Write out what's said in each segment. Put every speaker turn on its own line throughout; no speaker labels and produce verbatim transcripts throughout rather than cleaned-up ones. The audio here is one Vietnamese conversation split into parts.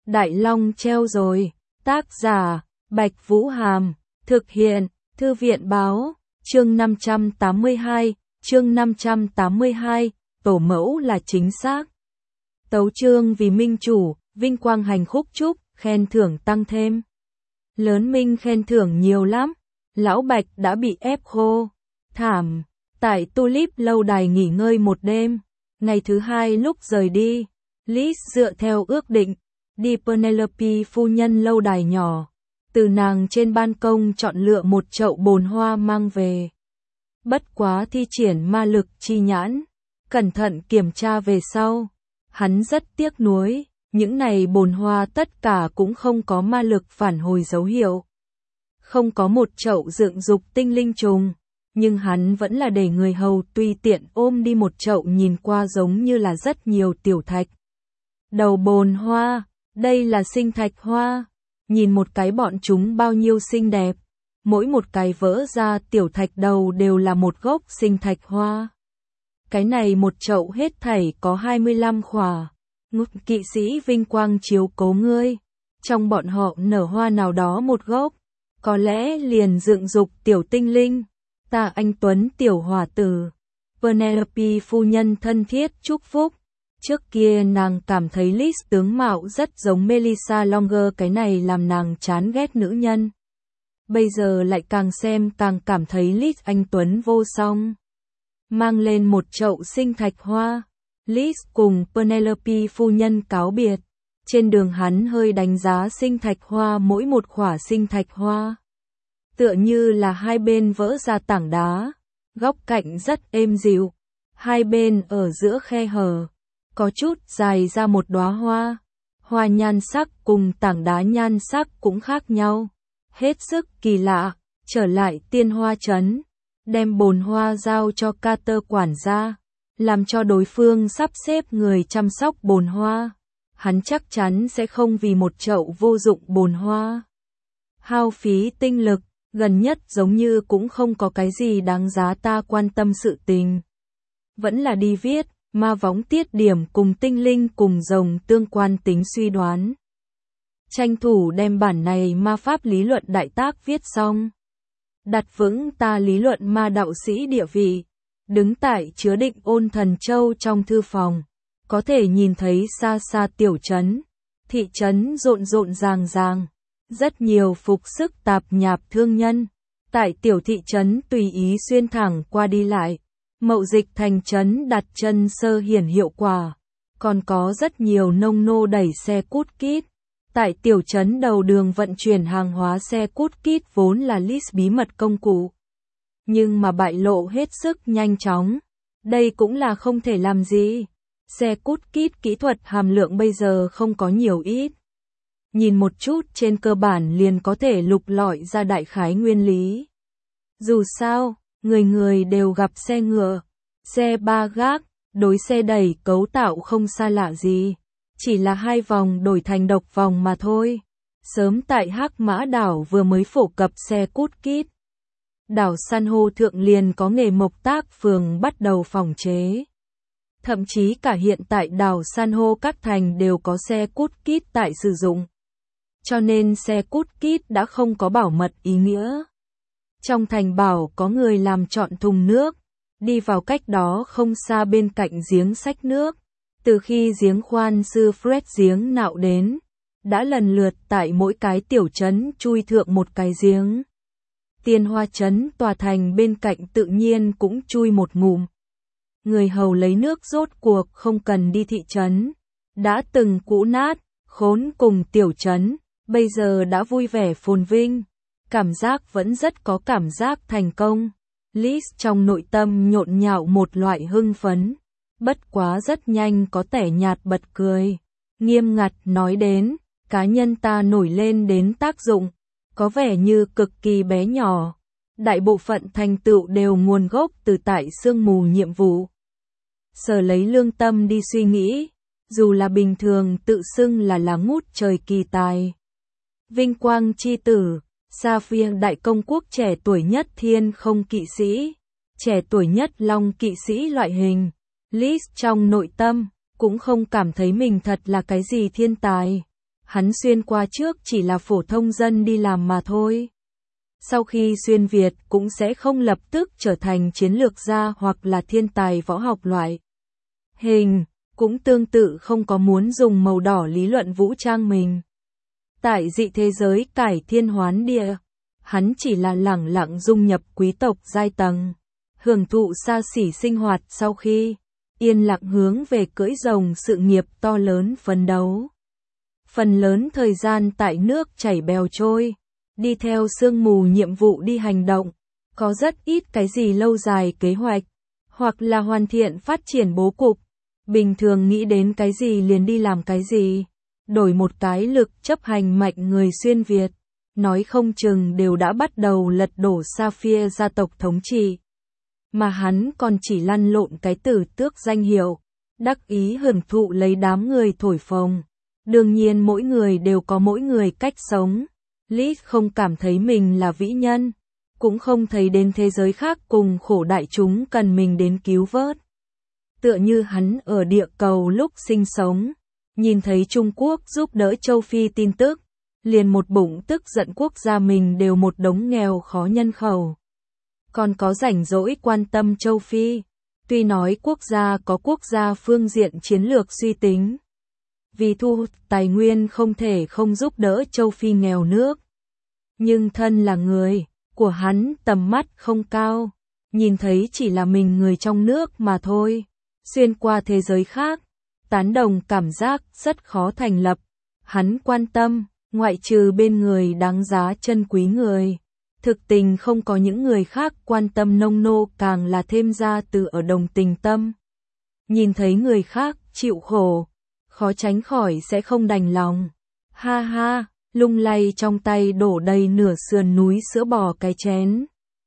Đại Long treo rồi. Tác giả, Bạch Vũ Hàm. Thực hiện, Thư viện Báo. Chương năm trăm tám mươi hai, chương năm trăm tám mươi hai, tổ mẫu là chính xác. Tấu chương vì minh chủ, vinh quang hành khúc chúc, khen thưởng tăng thêm. Lớn Minh khen thưởng nhiều lắm. Lão Bạch đã bị ép khô. Thảm. Tại Tulip lâu đài nghỉ ngơi một đêm. Ngày thứ hai lúc rời đi, Liz dựa theo ước định, đi Penelope phu nhân lâu đài nhỏ. Từ nàng trên ban công chọn lựa một chậu bồn hoa mang về. Bất quá thi triển ma lực chi nhãn, cẩn thận kiểm tra về sau. Hắn rất tiếc nuối, những này bồn hoa tất cả cũng không có ma lực phản hồi dấu hiệu. Không có một chậu dựng dục tinh linh trùng, nhưng hắn vẫn là để người hầu tùy tiện ôm đi một chậu nhìn qua giống như là rất nhiều tiểu thạch. Đầu bồn hoa, đây là sinh thạch hoa. Nhìn một cái bọn chúng bao nhiêu xinh đẹp. Mỗi một cái vỡ ra tiểu thạch đầu đều là một gốc sinh thạch hoa. Cái này một chậu hết thảy có hai mươi lăm khỏa. Ngục kỵ sĩ vinh quang chiếu cố ngươi. Trong bọn họ nở hoa nào đó một gốc. Có lẽ liền dựng dục tiểu tinh linh. Ta anh Tuấn tiểu hòa tử. Penelope phu nhân thân thiết chúc phúc. Trước kia nàng cảm thấy Liz tướng mạo rất giống Melissa Longer, cái này làm nàng chán ghét nữ nhân. Bây giờ lại càng xem càng cảm thấy Liz anh Tuấn vô song. Mang lên một chậu sinh thạch hoa, Liz cùng Penelope phu nhân cáo biệt. Trên đường hắn hơi đánh giá sinh thạch hoa mỗi một khỏa sinh thạch hoa. Tựa như là hai bên vỡ ra tảng đá, góc cạnh rất êm dịu, hai bên ở giữa khe hở. Có chút dài ra một đóa hoa. Hoa nhan sắc cùng tảng đá nhan sắc cũng khác nhau. Hết sức kỳ lạ. Trở lại tiên hoa trấn, đem bồn hoa giao cho Carter quản gia, làm cho đối phương sắp xếp người chăm sóc bồn hoa. Hắn chắc chắn sẽ không vì một chậu vô dụng bồn hoa hao phí tinh lực. Gần nhất giống như cũng không có cái gì đáng giá ta quan tâm sự tình. Vẫn là đi viết ma võng tiết điểm cùng tinh linh cùng rồng tương quan tính suy đoán. Tranh thủ đem bản này ma pháp lý luận đại tác viết xong. Đặt vững ta lý luận ma đạo sĩ địa vị. Đứng tại chứa định ôn thần châu trong thư phòng. Có thể nhìn thấy xa xa tiểu trấn. Thị trấn rộn rộn ràng ràng. Rất nhiều phục sức tạp nhạp thương nhân. Tại tiểu thị trấn tùy ý xuyên thẳng qua đi lại. Mậu dịch thành trấn đặt chân sơ hiển hiệu quả. Còn có rất nhiều nông nô đẩy xe cút kít. Tại tiểu trấn đầu đường vận chuyển hàng hóa xe cút kít vốn là Liz bí mật công cụ. Nhưng mà bại lộ hết sức nhanh chóng. Đây cũng là không thể làm gì. Xe cút kít kỹ thuật hàm lượng bây giờ không có nhiều ít. Nhìn một chút trên cơ bản liền có thể lục lọi ra đại khái nguyên lý. Dù sao, người người đều gặp xe ngựa, xe ba gác, đối xe đẩy cấu tạo không xa lạ gì. Chỉ là hai vòng đổi thành độc vòng mà thôi. Sớm tại Hắc Mã đảo vừa mới phổ cập xe cút kít. Đảo san hô thượng liền có nghề mộc tác phường bắt đầu phòng chế. Thậm chí cả hiện tại đảo san hô các thành đều có xe cút kít tại sử dụng. Cho nên xe cút kít đã không có bảo mật ý nghĩa. Trong thành bảo có người làm chọn thùng nước, đi vào cách đó không xa bên cạnh giếng xách nước. Từ khi giếng khoan sư Fred giếng nạo đến, đã lần lượt tại mỗi cái tiểu trấn chui thượng một cái giếng. Tiên Hoa trấn tòa thành bên cạnh tự nhiên cũng chui một ngụm. Người hầu lấy nước rốt cuộc không cần đi thị trấn. Đã từng cũ nát, khốn cùng tiểu trấn, bây giờ đã vui vẻ phồn vinh. Cảm giác vẫn rất có cảm giác thành công. Liz trong nội tâm nhộn nhạo một loại hưng phấn. Bất quá rất nhanh có tẻ nhạt bật cười. Nghiêm ngặt nói đến, cá nhân ta nổi lên đến tác dụng. Có vẻ như cực kỳ bé nhỏ. Đại bộ phận thành tựu đều nguồn gốc từ tại sương mù nhiệm vụ. Sở lấy lương tâm đi suy nghĩ. Dù là bình thường tự xưng là lá ngút trời kỳ tài. Vinh quang chi tử. Sapphire đại công quốc trẻ tuổi nhất thiên không kỵ sĩ. Trẻ tuổi nhất long kỵ sĩ loại hình. Liz trong nội tâm, cũng không cảm thấy mình thật là cái gì thiên tài. hắn xuyên qua trước chỉ là phổ thông dân đi làm mà thôi. Sau khi xuyên Việt cũng sẽ không lập tức trở thành chiến lược gia hoặc là thiên tài võ học loại hình, cũng tương tự không có muốn dùng màu đỏ lý luận vũ trang mình. Tại dị thế giới cải thiên hoán địa, hắn chỉ là lẳng lặng dung nhập quý tộc giai tầng, hưởng thụ xa xỉ sinh hoạt sau khi yên lặng hướng về cưỡi rồng sự nghiệp to lớn phấn đấu. Phần lớn thời gian tại nước chảy bèo trôi, đi theo sương mù nhiệm vụ đi hành động, có rất ít cái gì lâu dài kế hoạch, hoặc là hoàn thiện phát triển bố cục. Bình thường nghĩ đến cái gì liền đi làm cái gì, đổi một cái lực chấp hành mạnh người xuyên Việt, nói không chừng đều đã bắt đầu lật đổ Sapphire gia tộc thống trị. Mà hắn còn chỉ lăn lộn cái tử tước danh hiệu, đắc ý hưởng thụ lấy đám người thổi phồng. Đương nhiên mỗi người đều có mỗi người cách sống. Lee không cảm thấy mình là vĩ nhân, cũng không thấy đến thế giới khác cùng khổ đại chúng cần mình đến cứu vớt. Tựa như hắn ở địa cầu lúc sinh sống, nhìn thấy Trung Quốc giúp đỡ châu Phi tin tức, liền một bụng tức giận quốc gia mình đều một đống nghèo khó nhân khẩu. Còn có rảnh rỗi quan tâm châu Phi, tuy nói quốc gia có quốc gia phương diện chiến lược suy tính. Vì thu hút tài nguyên không thể không giúp đỡ châu Phi nghèo nước. Nhưng thân là người, của hắn tầm mắt không cao, nhìn thấy chỉ là mình người trong nước mà thôi. Xuyên qua thế giới khác, tán đồng cảm giác rất khó thành lập. Hắn quan tâm, ngoại trừ bên người đáng giá chân quý người. Thực tình không có những người khác quan tâm nông nô càng là thêm ra từ ở đồng tình tâm. Nhìn thấy người khác chịu khổ, khó tránh khỏi sẽ không đành lòng. Ha ha, lung lay trong tay đổ đầy nửa sườn núi sữa bò cái chén.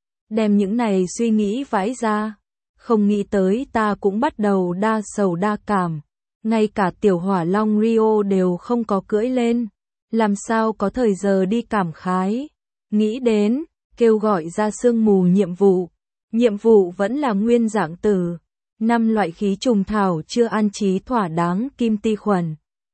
Đem những này suy nghĩ vãi ra. Không nghĩ tới ta cũng bắt đầu đa sầu đa cảm. Ngay cả tiểu hỏa long Rio đều không có cưỡi lên. Làm sao có thời giờ đi cảm khái. Nghĩ đến, kêu gọi ra sương mù nhiệm vụ. Nhiệm vụ vẫn là nguyên dạng từ. Năm loại khí trùng thảo chưa an trí thỏa đáng kim ti khuẩn.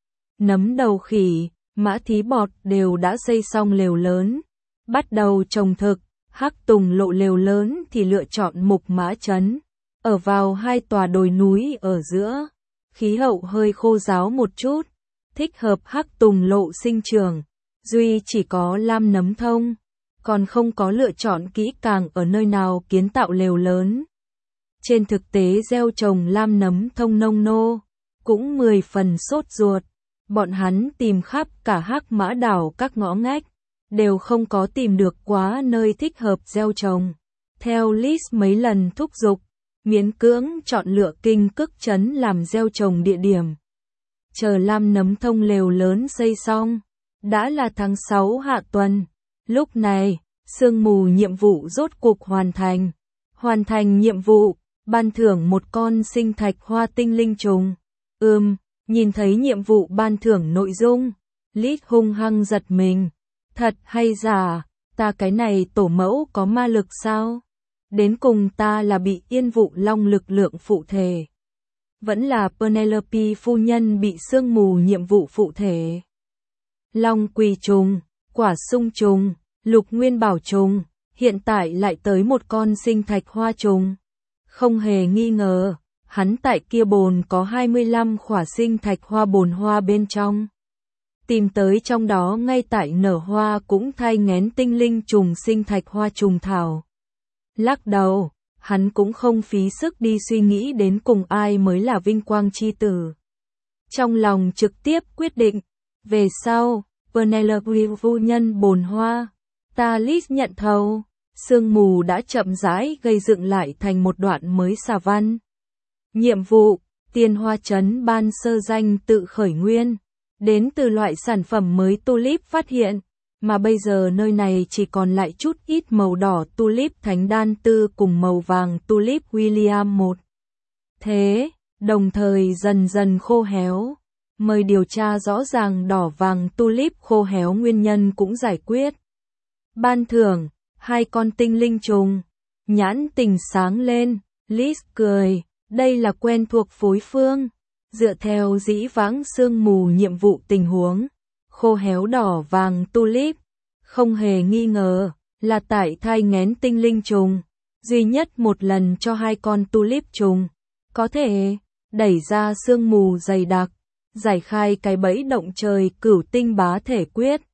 Nấm đầu khỉ, mã thí bọt đều đã xây xong lều lớn. Bắt đầu trồng thực, Hắc Tùng lộ lều lớn thì lựa chọn Mục Mã Trấn. Ở vào hai tòa đồi núi ở giữa. Khí hậu hơi khô ráo một chút. Thích hợp Hắc Tùng lộ sinh trưởng. Duy chỉ có lam nấm thông. Còn không có lựa chọn kỹ càng ở nơi nào kiến tạo lều lớn. Trên thực tế gieo trồng lam nấm thông nông nô, cũng mười phần sốt ruột. Bọn hắn tìm khắp cả Hắc Mã đảo các ngõ ngách, đều không có tìm được quá nơi thích hợp gieo trồng. Theo List mấy lần thúc giục, miễn cưỡng chọn lựa Kinh Cức trấn làm gieo trồng địa điểm. Chờ lam nấm thông lều lớn xây xong, đã là tháng sáu hạ tuần. Lúc này, sương mù nhiệm vụ rốt cuộc hoàn thành. Hoàn thành nhiệm vụ, ban thưởng một con sinh thạch hoa tinh linh trùng. Ừm, nhìn thấy nhiệm vụ ban thưởng nội dung, Lít hung hăng giật mình. Thật hay giả, ta cái này tổ mẫu có ma lực sao? Đến cùng ta là bị Yên Vụ Long lực lượng phụ thể. Vẫn là Penelope phu nhân bị sương mù nhiệm vụ phụ thể. Long quỳ trùng, quả sung trùng, lục nguyên bảo trùng, hiện tại lại tới một con sinh thạch hoa trùng. Không hề nghi ngờ, hắn tại kia bồn có hai mươi lăm khỏa sinh thạch hoa bồn hoa bên trong. Tìm tới trong đó ngay tại nở hoa cũng thai nghén tinh linh trùng sinh thạch hoa trùng thảo. Lắc đầu, hắn cũng không phí sức đi suy nghĩ đến cùng ai mới là vinh quang chi tử. Trong lòng trực tiếp quyết định, về sau, Penelope phu nhân bồn hoa, ta List nhận thầu. Sương mù đã chậm rãi gây dựng lại thành một đoạn mới xà văn. Nhiệm vụ, Tiên Hoa Trấn ban sơ danh tự khởi nguyên, đến từ loại sản phẩm mới tulip phát hiện, mà bây giờ nơi này chỉ còn lại chút ít màu đỏ tulip Thánh Đan Tư cùng màu vàng tulip William một. Thế, đồng thời dần dần khô héo. Mời điều tra rõ ràng đỏ vàng tulip khô héo nguyên nhân cũng giải quyết. Ban thưởng, hai con tinh linh trùng. Nhãn tình sáng lên, Liz cười, đây là quen thuộc phối phương. Dựa theo dĩ vãng sương mù nhiệm vụ tình huống, khô héo đỏ vàng tulip, không hề nghi ngờ là tại thai nghén tinh linh trùng, duy nhất một lần cho hai con tulip trùng có thể đẩy ra sương mù dày đặc, giải khai cái bẫy động trời cửu tinh bá thể quyết.